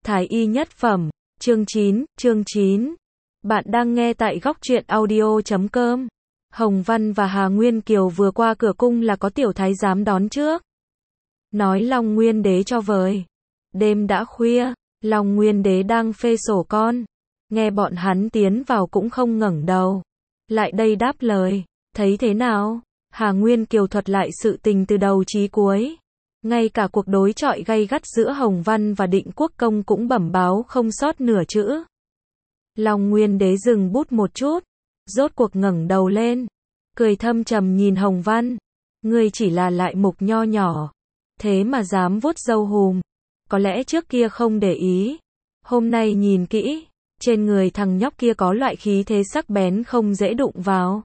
Thái y nhất phẩm, chương 9. Bạn đang nghe tại góc truyện audio.com. Hồng Văn và Hà Nguyên Kiều vừa qua cửa cung là có tiểu thái giám đón trước. Nói Long Nguyên Đế cho vời. Đêm đã khuya, Long Nguyên Đế đang phê sổ con. Nghe bọn hắn tiến vào cũng không ngẩng đầu. Lại đây đáp lời, thấy thế nào? Hà Nguyên Kiều thuật lại sự tình từ đầu chí cuối. Ngay cả cuộc đối chọi gay gắt giữa Hồng Văn và Định Quốc Công cũng bẩm báo không sót nửa chữ. Long Nguyên Đế dừng bút một chút, rốt cuộc ngẩng đầu lên, cười thâm trầm nhìn Hồng Văn. Ngươi chỉ là lại mục nho nhỏ, thế mà dám vuốt râu hùm. Có lẽ trước kia không để ý, hôm nay nhìn kỹ, trên người thằng nhóc kia có loại khí thế sắc bén không dễ đụng vào.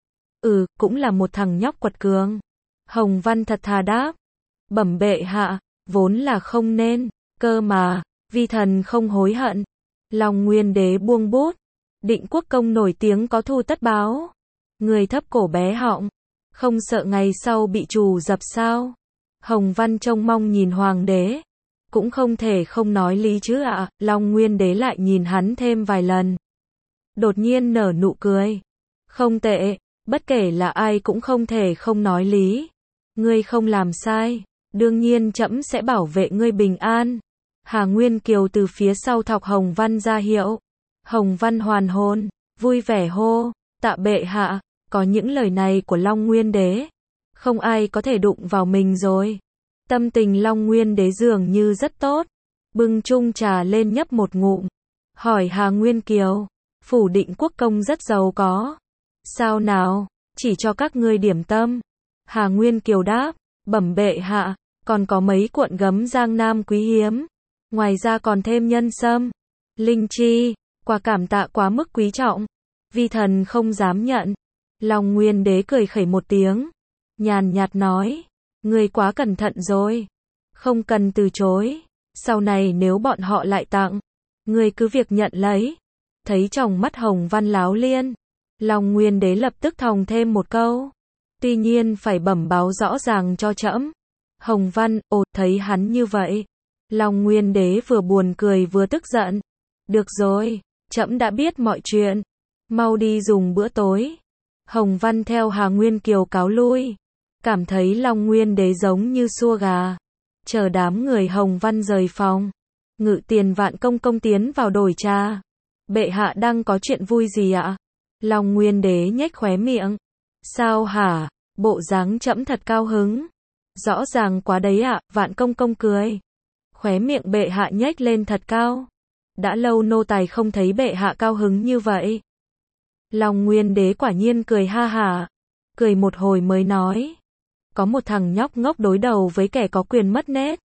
Cũng là một thằng nhóc quật cường. Hồng Văn thật thà đáp. Bẩm bệ hạ, vốn là không nên, cơ mà, vi thần không hối hận. Long Nguyên Đế buông bút. Định Quốc Công nổi tiếng có thù tất báo. Người thấp cổ bé họng, không sợ ngày sau bị trù dập sao? Hồng Văn trông mong nhìn Hoàng đế. Cũng không thể không nói lý chứ ạ. Long Nguyên Đế lại nhìn hắn thêm vài lần. Đột nhiên nở nụ cười. Không tệ, bất kể là ai cũng không thể không nói lý. Ngươi không làm sai, đương nhiên trẫm sẽ bảo vệ ngươi bình an. Hà Nguyên Kiều từ phía sau thọc Hồng Văn ra hiệu. Hồng Văn hoàn hồn, vui vẻ hô, tạ bệ hạ. Có những lời này của Long Nguyên Đế, không ai có thể đụng vào mình rồi. Tâm tình Long Nguyên Đế dường như rất tốt, bưng chung trà lên nhấp một ngụm. Hỏi Hà Nguyên Kiều, phủ Định Quốc Công rất giàu có. Sao nào, chỉ cho các ngươi điểm tâm. Hà Nguyên Kiều đáp, bẩm bệ hạ, còn có mấy cuộn gấm Giang Nam quý hiếm. Ngoài ra còn thêm nhân sâm, linh chi, quà cảm tạ quá mức quý trọng. Vi thần không dám nhận. Long Nguyên Đế cười khẩy một tiếng, nhàn nhạt nói, ngươi quá cẩn thận rồi. Không cần từ chối, sau này nếu bọn họ lại tặng, ngươi cứ việc nhận lấy. Thấy trong mắt Hồng Văn láo liên, Long Nguyên Đế lập tức thòng thêm một câu. Tuy nhiên phải bẩm báo rõ ràng cho trẫm. Hồng Văn, thấy hắn như vậy. Long Nguyên Đế vừa buồn cười vừa tức giận. Được rồi, trẫm đã biết mọi chuyện. Mau đi dùng bữa tối. Hồng Văn theo Hà Nguyên Kiều cáo lui. Cảm thấy Long Nguyên Đế giống như xua gà. Chờ đám người Hồng Văn rời phòng. Ngự tiền Vạn Công công tiến vào đổi trà. Bệ hạ đang có chuyện vui gì ạ? Long Nguyên Đế nhếch khóe miệng. Sao hả? Bộ dáng trẫm thật cao hứng. Rõ ràng quá đấy ạ. Vạn Công công cười. Khóe miệng bệ hạ nhếch lên thật cao. Đã lâu nô tài không thấy bệ hạ cao hứng như vậy. Long Nguyên Đế quả nhiên cười ha hả. Cười một hồi mới nói. Có một thằng nhóc ngốc đối đầu với kẻ có quyền mất nết.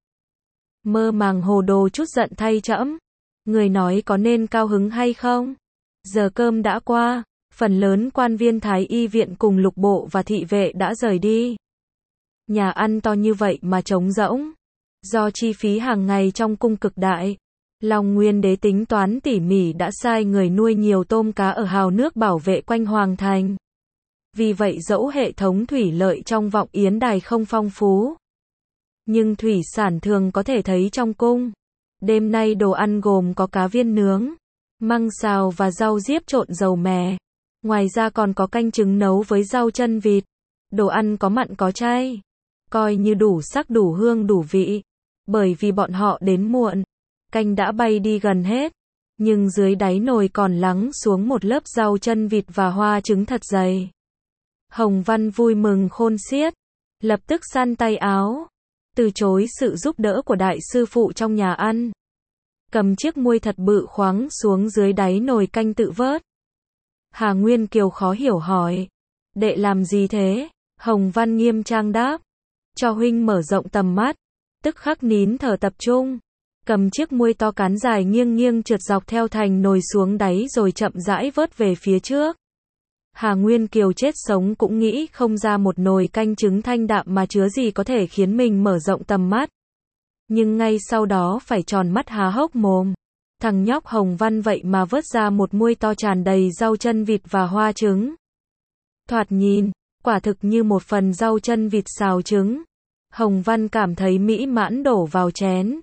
Mơ màng hồ đồ chút giận thay trẫm. Người nói có nên cao hứng hay không? Giờ cơm đã qua. Phần lớn quan viên Thái y viện cùng lục bộ và thị vệ đã rời đi. Nhà ăn to như vậy mà trống rỗng. Do chi phí hàng ngày trong cung cực đại, Long Nguyên Đế tính toán tỉ mỉ đã sai người nuôi nhiều tôm cá ở hào nước bảo vệ quanh Hoàng thành. Vì vậy dẫu hệ thống thủy lợi trong Vọng Yến Đài không phong phú, nhưng thủy sản thường có thể thấy trong cung. Đêm nay đồ ăn gồm có cá viên nướng, măng xào và rau diếp trộn dầu mè. Ngoài ra còn có canh trứng nấu với rau chân vịt. Đồ ăn có mặn có chay, coi như đủ sắc đủ hương đủ vị. Bởi vì bọn họ đến muộn, canh đã bay đi gần hết, nhưng dưới đáy nồi còn lắng xuống một lớp rau chân vịt và hoa trứng thật dày. Hồng Văn vui mừng khôn xiết, lập tức săn tay áo, từ chối sự giúp đỡ của đại sư phụ trong nhà ăn. Cầm chiếc muôi thật bự khoáng xuống dưới đáy nồi canh tự vớt. Hà Nguyên Kiều khó hiểu hỏi, đệ làm gì thế? Hồng Văn nghiêm trang đáp, cho huynh mở rộng tầm mắt. Tức khắc nín thở tập trung, cầm chiếc muôi to cán dài nghiêng nghiêng trượt dọc theo thành nồi xuống đáy rồi chậm rãi vớt về phía trước. Hà Nguyên Kiều chết sống cũng nghĩ không ra một nồi canh trứng thanh đạm mà chứa gì có thể khiến mình mở rộng tầm mắt. Nhưng ngay sau đó phải tròn mắt há hốc mồm. Thằng nhóc Hồng Văn vậy mà vớt ra một muôi to tràn đầy rau chân vịt và hoa trứng. Thoạt nhìn, quả thực như một phần rau chân vịt xào trứng. Hồng Văn cảm thấy mỹ mãn đổ vào chén.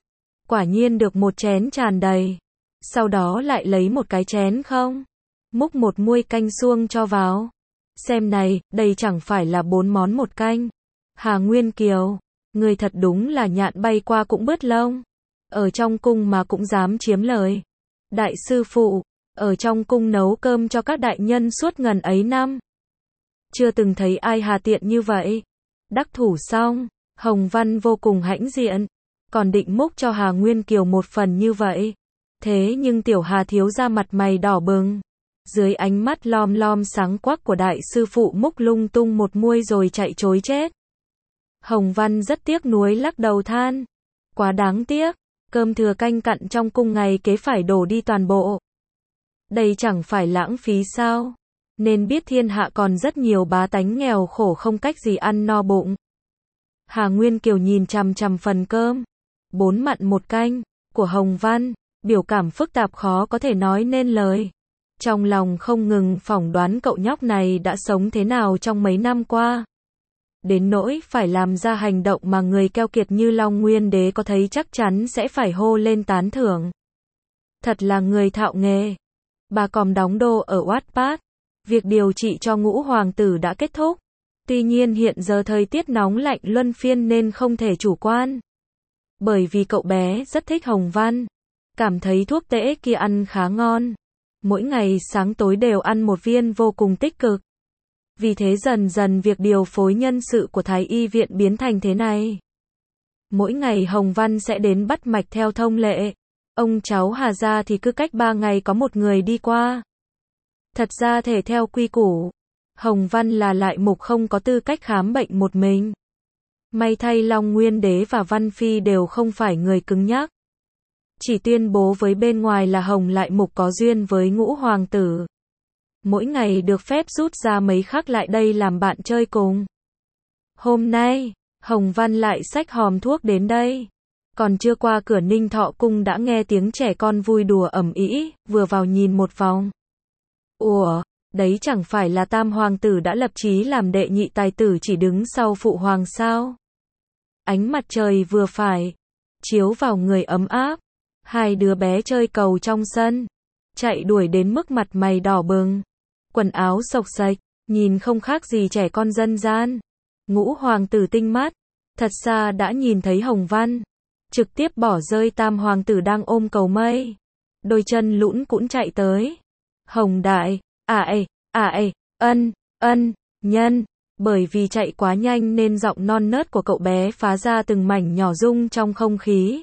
Quả nhiên được một chén tràn đầy. Sau đó lại lấy một cái chén không. Múc một muôi canh suông cho vào. Xem này, đây chẳng phải là 4 món một canh. Hà Nguyên Kiều, người thật đúng là nhạn bay qua cũng bớt lông. Ở trong cung mà cũng dám chiếm lời. Đại sư phụ, ở trong cung nấu cơm cho các đại nhân suốt ngần ấy năm. Chưa từng thấy ai hà tiện như vậy. Đắc thủ xong, Hồng Văn vô cùng hãnh diện. Còn định múc cho Hà Nguyên Kiều một phần như vậy. Thế nhưng tiểu Hà thiếu ra mặt mày đỏ bừng. Dưới ánh mắt lom lom sáng quắc của đại sư phụ múc lung tung một muôi rồi chạy trối chết. Hồng Văn rất tiếc nuối lắc đầu than. Quá đáng tiếc, cơm thừa canh cặn trong cung ngày kế phải đổ đi toàn bộ. Đây chẳng phải lãng phí sao? Nên biết thiên hạ còn rất nhiều bá tánh nghèo khổ không cách gì ăn no bụng. Hà Nguyên Kiều nhìn chằm chằm phần cơm, 4 mặn một canh, của Hồng Văn, biểu cảm phức tạp khó có thể nói nên lời. Trong lòng không ngừng phỏng đoán cậu nhóc này đã sống thế nào trong mấy năm qua. Đến nỗi phải làm ra hành động mà người keo kiệt như Long Nguyên Đế có thấy chắc chắn sẽ phải hô lên tán thưởng. Thật là người thạo nghề. Bà còm đóng đô ở Wattpad. Việc điều trị cho Ngũ Hoàng tử đã kết thúc. Tuy nhiên hiện giờ thời tiết nóng lạnh luân phiên nên không thể chủ quan. Bởi vì cậu bé rất thích Hồng Văn. Cảm thấy thuốc tễ kia ăn khá ngon. Mỗi ngày sáng tối đều ăn một viên vô cùng tích cực. Vì thế dần dần việc điều phối nhân sự của Thái y viện biến thành thế này. Mỗi ngày Hồng Văn sẽ đến bắt mạch theo thông lệ. Ông cháu Hà gia thì cứ cách 3 ngày có một người đi qua. Thật ra thể theo quy củ, Hồng Văn là lại mục không có tư cách khám bệnh một mình. May thay Long Nguyên Đế và Văn Phi đều không phải người cứng nhắc. Chỉ tuyên bố với bên ngoài là Hồng lại mục có duyên với Ngũ Hoàng tử. Mỗi ngày được phép rút ra mấy khắc lại đây làm bạn chơi cùng. Hôm nay, Hồng Văn lại xách hòm thuốc đến đây. Còn chưa qua cửa Ninh Thọ cung đã nghe tiếng trẻ con vui đùa ầm ĩ, vừa vào nhìn một vòng. Ủa, đấy chẳng phải là Tam Hoàng tử đã lập chí làm đệ nhị tài tử chỉ đứng sau Phụ Hoàng sao? Ánh mặt trời vừa phải, chiếu vào người ấm áp. Hai đứa bé chơi cầu trong sân, chạy đuổi đến mức mặt mày đỏ bừng. Quần áo xộc xệch, nhìn không khác gì trẻ con dân gian. Ngũ Hoàng tử tinh mắt, thật xa đã nhìn thấy Hồng Văn. Trực tiếp bỏ rơi Tam Hoàng tử đang ôm cầu mây. Đôi chân lũn cũng chạy tới. Hồng đại, nhân. Bởi vì chạy quá nhanh nên giọng non nớt của cậu bé phá ra từng mảnh nhỏ rung trong không khí.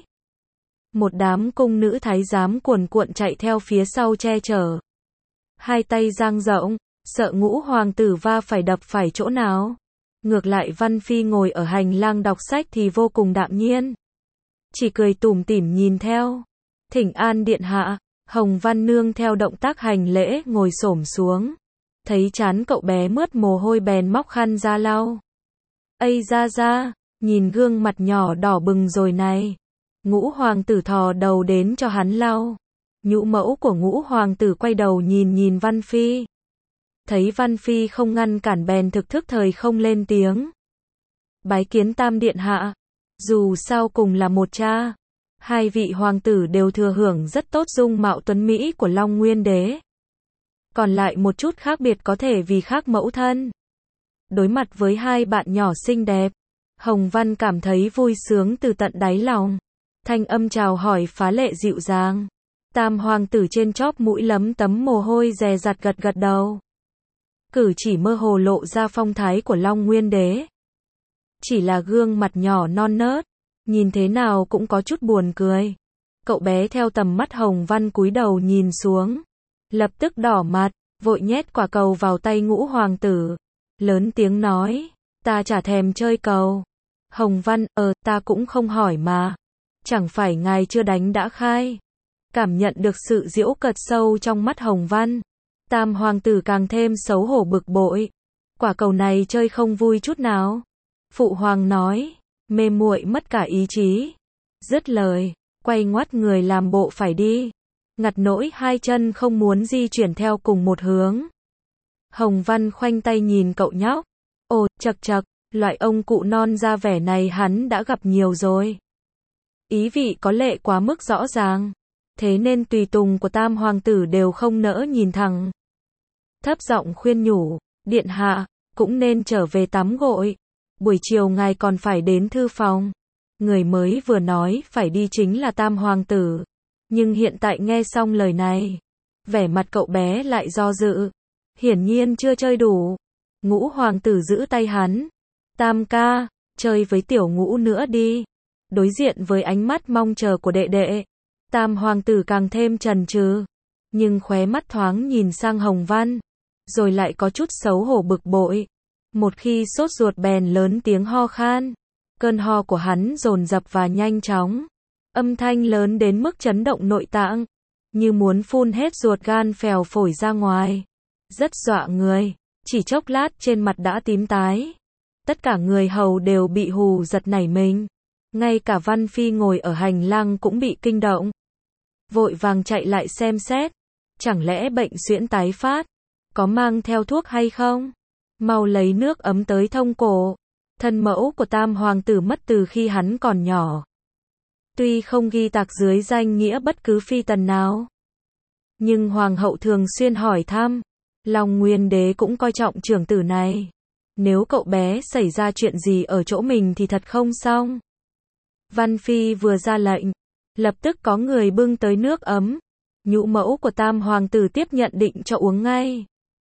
Một đám cung nữ thái giám cuồn cuộn chạy theo phía sau che chở. Hai tay dang rộng, sợ Ngũ Hoàng tử va phải đập phải chỗ nào. Ngược lại Văn Phi ngồi ở hành lang đọc sách thì vô cùng đạm nhiên. Chỉ cười tủm tỉm nhìn theo. Thỉnh an điện hạ. Hồng Văn nương theo động tác hành lễ ngồi xổm xuống. Thấy trán cậu bé mướt mồ hôi bèn móc khăn ra lau. Ây ra, nhìn gương mặt nhỏ đỏ bừng rồi này. Ngũ Hoàng tử thò đầu đến cho hắn lau. Nhũ mẫu của Ngũ Hoàng tử quay đầu nhìn Văn Phi. Thấy Văn Phi không ngăn cản bèn thực thức thời không lên tiếng. Bái kiến Tam điện hạ. Dù sao cùng là một cha. Hai vị hoàng tử đều thừa hưởng rất tốt dung mạo tuấn mỹ của Long Nguyên Đế. Còn lại một chút khác biệt có thể vì khác mẫu thân. Đối mặt với hai bạn nhỏ xinh đẹp, Hồng Văn cảm thấy vui sướng từ tận đáy lòng. Thanh âm chào hỏi phá lệ dịu dàng. Tam Hoàng tử trên chóp mũi lấm tấm mồ hôi dè dặt gật đầu. Cử chỉ mơ hồ lộ ra phong thái của Long Nguyên Đế. Chỉ là gương mặt nhỏ non nớt, nhìn thế nào cũng có chút buồn cười. Cậu bé theo tầm mắt Hồng Văn cúi đầu nhìn xuống. Lập tức đỏ mặt, vội nhét quả cầu vào tay Ngũ Hoàng tử. Lớn tiếng nói, ta chả thèm chơi cầu. Hồng Văn, ta cũng không hỏi mà. Chẳng phải ngài chưa đánh đã khai. Cảm nhận được sự giễu cợt sâu trong mắt Hồng Văn. Tam Hoàng tử càng thêm xấu hổ bực bội. Quả cầu này chơi không vui chút nào. Phụ Hoàng nói, mê muội mất cả ý chí. Dứt lời, quay ngoắt người làm bộ phải đi. Ngặt nỗi hai chân không muốn di chuyển theo cùng một hướng. Hồng Văn khoanh tay nhìn cậu nhóc. Ồ, chậc chậc, loại ông cụ non ra vẻ này hắn đã gặp nhiều rồi. ý vị có lệ quá mức rõ ràng. Thế nên tùy tùng của tam hoàng tử đều không nỡ nhìn thẳng. Thấp giọng khuyên nhủ, điện hạ, cũng nên trở về tắm gội. Buổi chiều ngài còn phải đến thư phòng. Người mới vừa nói phải đi chính là tam hoàng tử. Nhưng hiện tại nghe xong lời này, vẻ mặt cậu bé lại do dự. Hiển nhiên chưa chơi đủ. Ngũ hoàng tử giữ tay hắn. Tam ca, chơi với tiểu Ngũ nữa đi. Đối diện với ánh mắt mong chờ của đệ đệ, tam hoàng tử càng thêm chần chừ, nhưng khóe mắt thoáng nhìn sang Hồng Văn, rồi lại có chút xấu hổ bực bội. Một khi sốt ruột bèn lớn tiếng ho khan. Cơn ho của hắn dồn dập và nhanh chóng. Âm thanh lớn đến mức chấn động nội tạng, như muốn phun hết ruột gan phèo phổi ra ngoài. Rất dọa người, chỉ chốc lát trên mặt đã tím tái. Tất cả người hầu đều bị hù giật nảy mình. Ngay cả Văn Phi ngồi ở hành lang cũng bị kinh động. Vội vàng chạy lại xem xét. Chẳng lẽ bệnh suyễn tái phát? Có mang theo thuốc hay không? Mau lấy nước ấm tới thông cổ. Thân mẫu của tam hoàng tử mất từ khi hắn còn nhỏ. Tuy không ghi tạc dưới danh nghĩa bất cứ phi tần nào, nhưng hoàng hậu thường xuyên hỏi thăm. Long Nguyên đế cũng coi trọng trưởng tử này. Nếu cậu bé xảy ra chuyện gì ở chỗ mình thì thật không xong. Văn Phi vừa ra lệnh, lập tức có người bưng tới nước ấm. Nhũ mẫu của tam hoàng tử tiếp nhận định cho uống ngay.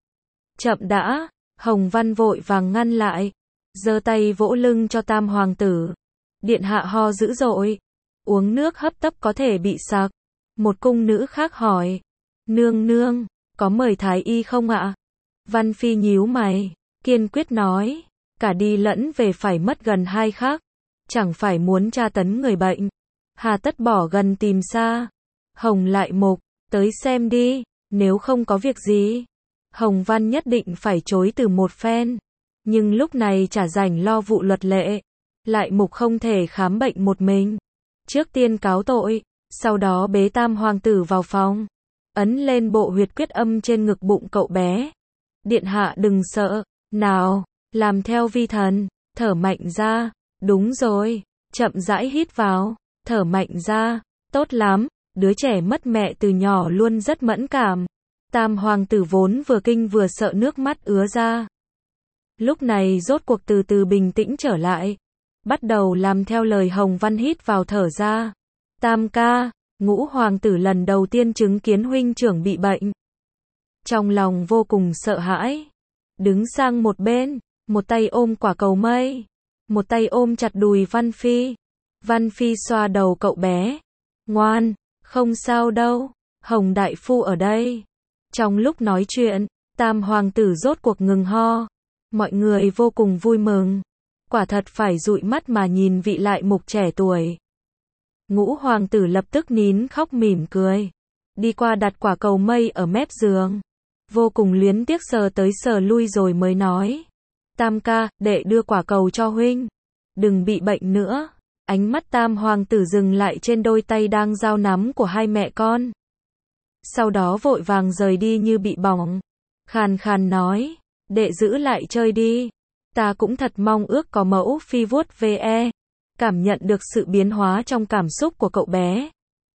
Chậm đã, Hồng Văn vội vàng ngăn lại, giơ tay vỗ lưng cho tam hoàng tử. Điện hạ ho dữ dội, uống nước hấp tấp có thể bị sặc. Một cung nữ khác hỏi, nương nương, có mời thái y không ạ? Văn Phi nhíu mày, kiên quyết nói, cả đi lẫn về phải mất gần 2 khắc. Chẳng phải muốn tra tấn người bệnh, hà tất bỏ gần tìm xa. Hồng Lại Mục, tới xem đi, nếu không có việc gì. Hồng Văn nhất định phải chối từ một phen, nhưng lúc này chả rảnh lo vụ luật lệ. Lại Mục không thể khám bệnh một mình. Trước tiên cáo tội, sau đó bế tam hoàng tử vào phòng, ấn lên bộ huyệt quyết âm trên ngực bụng cậu bé. Điện hạ đừng sợ, nào, làm theo vi thần, thở mạnh ra. Đúng rồi, chậm rãi hít vào, thở mạnh ra, tốt lắm, đứa trẻ mất mẹ từ nhỏ luôn rất mẫn cảm. Tam hoàng tử vốn vừa kinh vừa sợ nước mắt ứa ra. Lúc này rốt cuộc từ từ bình tĩnh trở lại, bắt đầu làm theo lời Hồng Văn hít vào thở ra. Tam ca, Ngũ hoàng tử lần đầu tiên chứng kiến huynh trưởng bị bệnh. Trong lòng vô cùng sợ hãi, đứng sang một bên, một tay ôm quả cầu mây, một tay ôm chặt đùi Văn Phi. Văn Phi xoa đầu cậu bé. Ngoan, không sao đâu, Hồng đại phu ở đây. Trong lúc nói chuyện, tam hoàng tử rốt cuộc ngừng ho. Mọi người vô cùng vui mừng. Quả thật phải dụi mắt mà nhìn vị Lại Mục trẻ tuổi. Ngũ hoàng tử lập tức nín khóc mỉm cười. Đi qua đặt quả cầu mây ở mép giường. Vô cùng luyến tiếc sờ tới sờ lui rồi mới nói. Tam ca, đệ đưa quả cầu cho huynh. Đừng bị bệnh nữa. Ánh mắt tam hoàng tử dừng lại trên đôi tay đang giao nắm của hai mẹ con. Sau đó vội vàng rời đi như bị bỏng. Khàn khàn nói, đệ giữ lại chơi đi. Ta cũng thật mong ước có mẫu phi vuốt ve. Cảm nhận được sự biến hóa trong cảm xúc của cậu bé.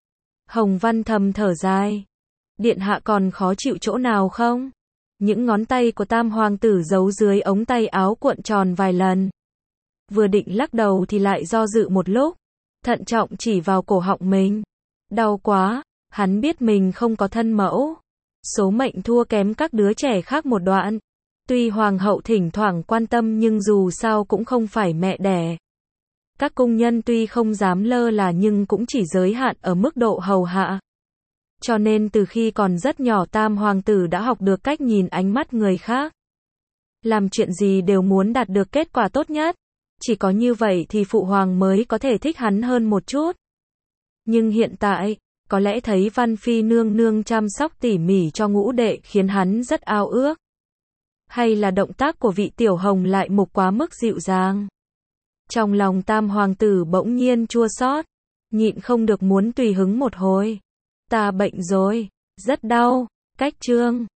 Hồng Văn thầm thở dài. Điện hạ còn khó chịu chỗ nào không? Những ngón tay của tam hoàng tử giấu dưới ống tay áo cuộn tròn vài lần. Vừa định lắc đầu thì lại do dự một lúc. Thận trọng chỉ vào cổ họng mình. Đau quá, hắn biết mình không có thân mẫu. Số mệnh thua kém các đứa trẻ khác một đoạn. Tuy hoàng hậu thỉnh thoảng quan tâm nhưng dù sao cũng không phải mẹ đẻ. Các cung nhân tuy không dám lơ là nhưng cũng chỉ giới hạn ở mức độ hầu hạ. Cho nên từ khi còn rất nhỏ tam hoàng tử đã học được cách nhìn ánh mắt người khác. Làm chuyện gì đều muốn đạt được kết quả tốt nhất. Chỉ có như vậy thì phụ hoàng mới có thể thích hắn hơn một chút. Nhưng hiện tại, có lẽ thấy Văn Phi nương nương chăm sóc tỉ mỉ cho ngũ đệ khiến hắn rất ao ước. Hay là động tác của vị tiểu Hồng Lại Mục quá mức dịu dàng. Trong lòng tam hoàng tử bỗng nhiên chua xót, nhịn không được muốn tùy hứng một hồi. Ta bệnh rồi, rất đau, cách chương.